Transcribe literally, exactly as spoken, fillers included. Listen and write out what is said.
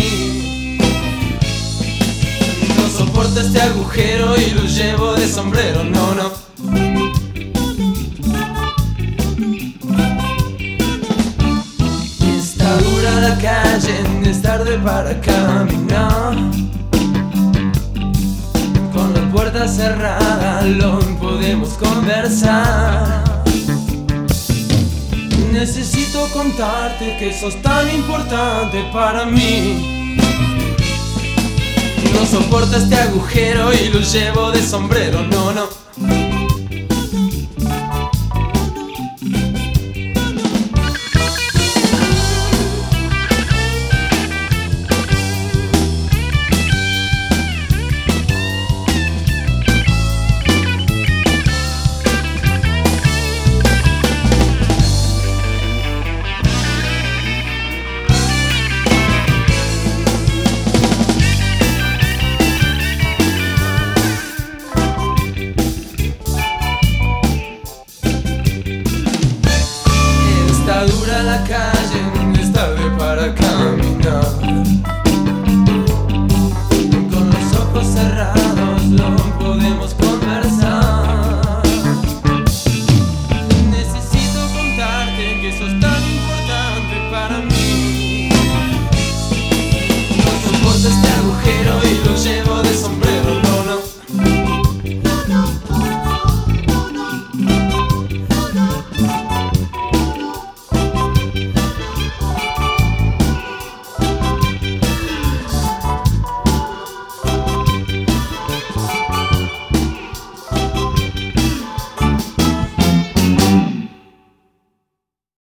mí. No soporto este agujero y lo llevo de sombrero, no, no. Está dura la calle, es tarde para caminar. Con la puerta cerrada no podemos conversar. Necesito contarte que sos tan importante para mí. No soporto este agujero y lo llevo de sombrero, no, no.